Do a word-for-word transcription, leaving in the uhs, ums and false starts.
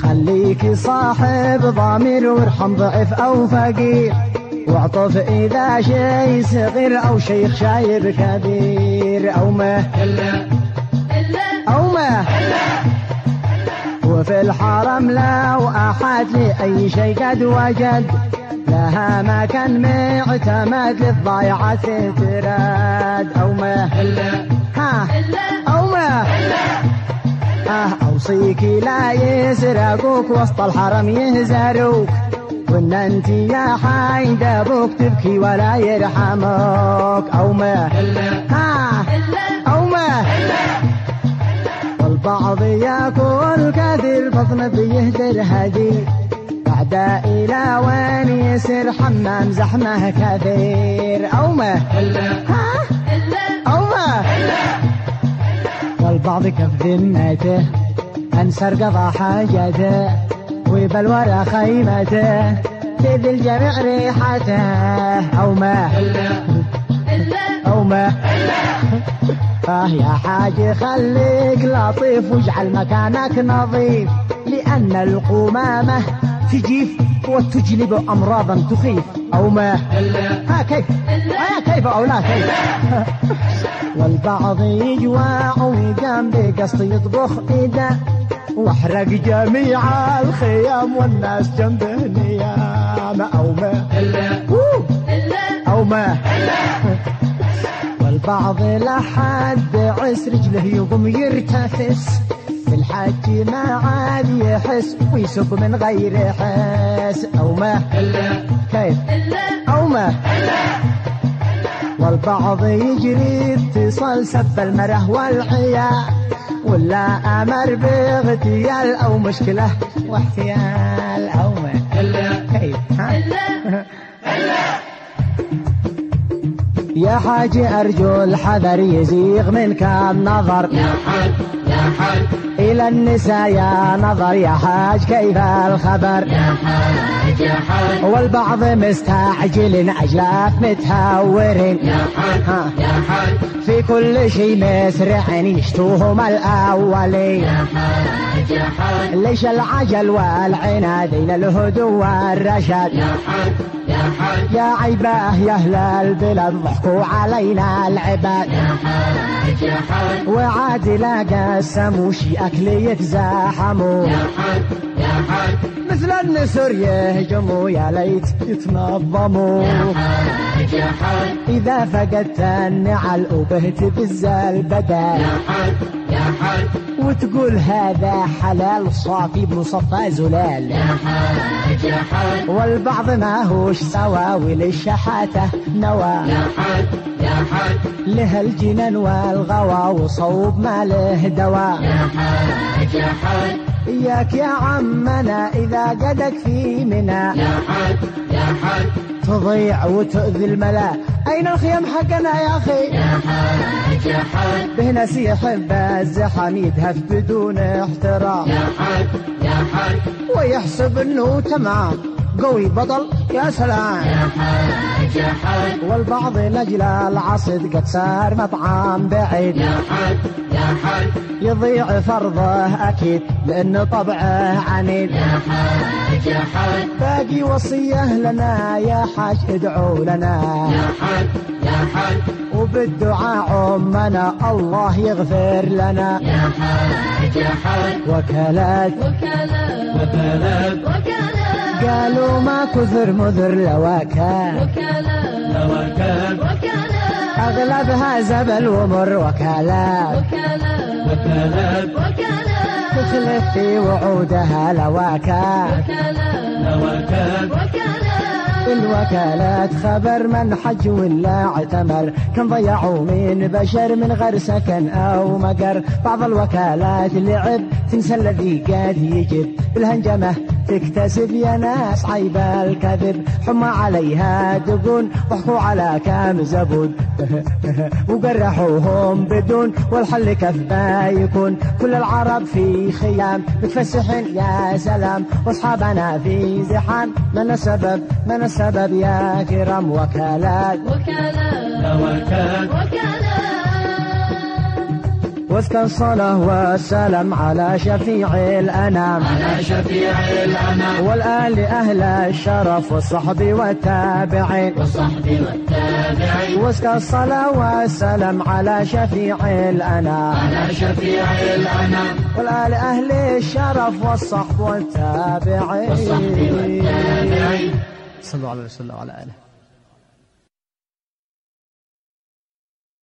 خليك صاحب ضمير وارحم ضعف أو فقير، واعطف إذا شيء صغير أو شيخ شايب كبير أو ما أو ما وفي الحرم لو أحد لأي شيء قد وجد لها مكان معتمد للضيعة تراد أو ما ها أو ما آه أوصيك لا يسرقوك وسط الحرم يهزروك، وإن أنت يا حيد أبوك تبكي ولا يرحمك أو ما ها أو ما والبعض يأكل كثير بطن بيهدر هدير، بعد إلى وين يسر حمام زحمه كثير أو ما ها أو ما والبعض كف ذمته أنسر قضى حاجته وبالورى خيمته تذي الجميع ريحته أو ما أو ما آه يا حاج خليك لطيف واجعل مكانك نظيف، لأن القمامة تجيف وتجلب أمراضا تخيف أو ما ها كيف ها كيف أو لا كيف والبعض يجوع ويقام بقصد يطبخ إيده واحرق جميع الخيام والناس جنبه نيام أو ما أو ما والبعض لحد عس رجله يقوم يرتفس في الحج ما عاد يحس ويسوق من غير حس أو ما كيف أو ما والبعض يجري اتصال سب المره والعيال ولا أمر باغتيال أو مشكلة واحتيال أو ما كيف ها يا حاج أرجو الحذر يزيغ منك النظر يا حاج يا حاج إلى النساء يا نظر يا حاج كيف الخبر يا حاج يا حاج والبعض مستعجل أجلاف متهورين يا حاج يا حاج في كل شيء مسرعين يشتوهم الأولين يا حاج يا حاج ليش العجل والعناد إلى الهدوء والرشاد يا حاج يا حاج يا عيباه يا أهل البلاد ضحكوا علينا العباد يا حاج يا حاج وعاد لا قسموا شي أكل يتزاحموا يا حاج يا حاج مثل النسر يهجموا يا ليت يتنظموا يا حاج يا حاج إذا فقدت النعل وبهت بالزال بدل يا حاج يا حاج وتقول هذا حلال صافي بمصفى زلال يا حاج يا حاج والبعض ما هوش سوا وللشحاته نوى يا حاج يا حاج له الجنان والغوى وصوب ما له دواء يا حاج يا حاج إياك يا عمنا إذا قدك في منا يا حاج يا حاج تضيع وتؤذي الملا أين الخيام حقنا يا أخي يا حاج يا حاج به ناس يحب الزحام يدهف بدون احترام يا حاج يا حاج ويحسب انه تمام قوي بطل يا سلام يا حاج يا حاج والبعض لجل العصد قد صار مطعم بعيد يا حاج يا حاج يضيع فرضه أكيد لأن طبعه عنيد يا حاج يا حاج باقي وصية لنا يا حاج ادعوا لنا يا حاج يا حاج وبالدعاء عمنا الله يغفر لنا يا حاج يا حاج وكالات وكالات وكالات وكالات قالوا ما كثر مذر لوكال وكالات وكالات وكالات أغلبها زبل ومر وكالات وكالات وكالات وكالات تخلف في وعودها لوكال وكالات وكالات وكالات الوكالات خبر من حج ولا اعتمر كم ضيعوا من بشر من غير سكن أو مقر. بعض الوكالات لعب تنسى الذي قاد يجب بالهنجمة تكتسب يا ناس عيب الكذب. حمى عليها دقون ضحكوا على كام زبون وقرحوهم بدون والحل كف ما يكون. كل العرب في خيام متفسحين يا سلام واصحابنا في زحام. من السبب من السبب يا كرام؟ وكالات وكالات وكالات وكالات واسكى الصلاة والسلام على شفيع الأنام على شفيع الأنام والآل أهل الشرف والصحب والتابعين والصحب والتابعين واسكى الصلاة والسلام على شفيع الأنام على شفيع الأنام والآل أهل الشرف والصحب والتابعين والصحب والتابعين صلوا على رسول الله وعلى آله.